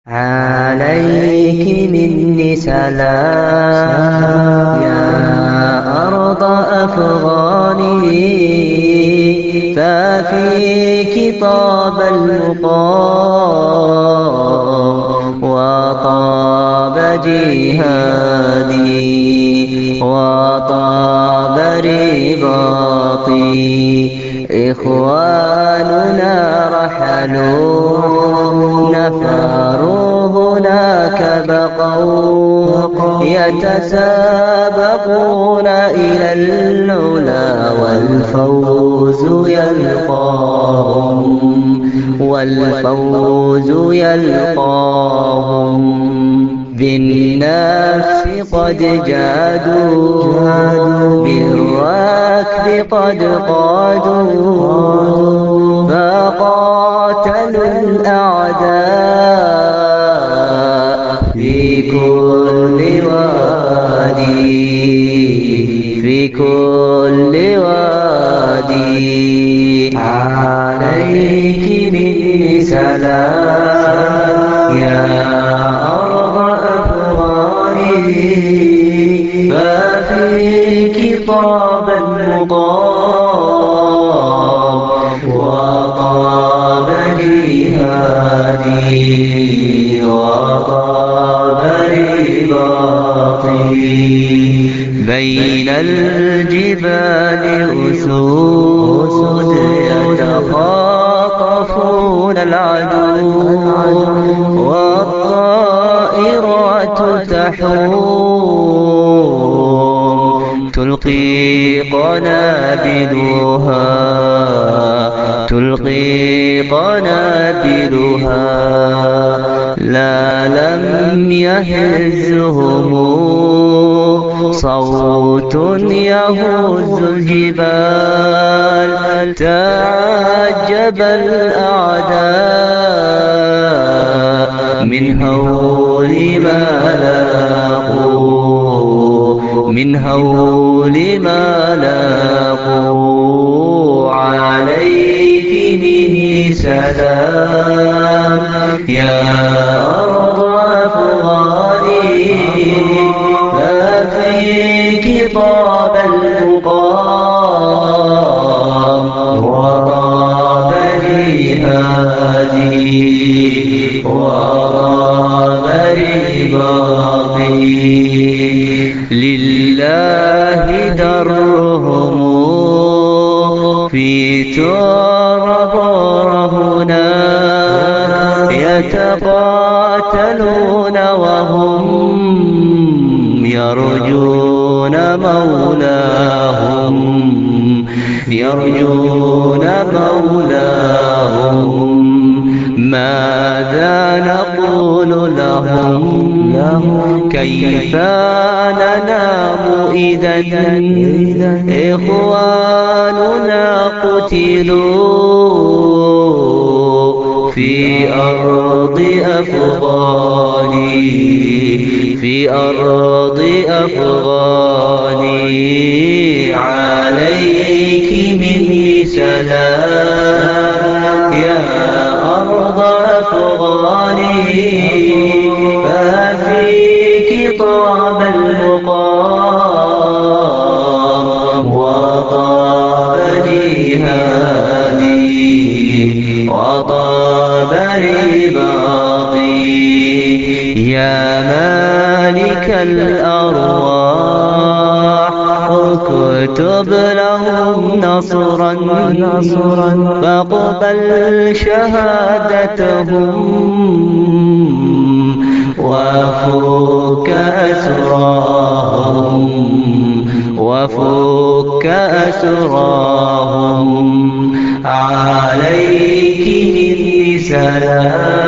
عليك مني سلام يا أرض أفغاني، ففيك طاب المقام وطاب جهادي وطاب رباطي. إخواننا رحلوا نفروا هناك بقوا، يتسابقون إلى العلا والفوز يلقاهم بالنفس قد جادوا، بالركب قد قادوا، فقاتلوا الأعداء في كل وادي. عليك مني سلام يا أرض أفغاني، ففيك طاب المقام وطاب جهادي وطاب رباطي. بين الجبال أسود يتخاطفون العدو، والطائرات تحوم تلقي قنابلها، لا لم يهزهم صوت يهز الجبال. تعجب الأعداء من هول ما لاقوا. عليك مني سلام يا أرض أفغاني، ففيك طاب المقام وطاب جهادي وطاب رباطي. لله درهم في تراب رهنا، يتقاتلون وهم يرجون مولاهم. ماذا نقول لهم كيف ننام إذا إخواننا قتلوا في أرض أفغاني. عليك مني سلام يا أرض أفغاني، ففيك طاب المقام وطاب جهادي وطاب رباطي. يا مالك الأرواح اكتب لهم نصرا، فاقبل شهادتهم وفك أسراهم. عليك مني سلام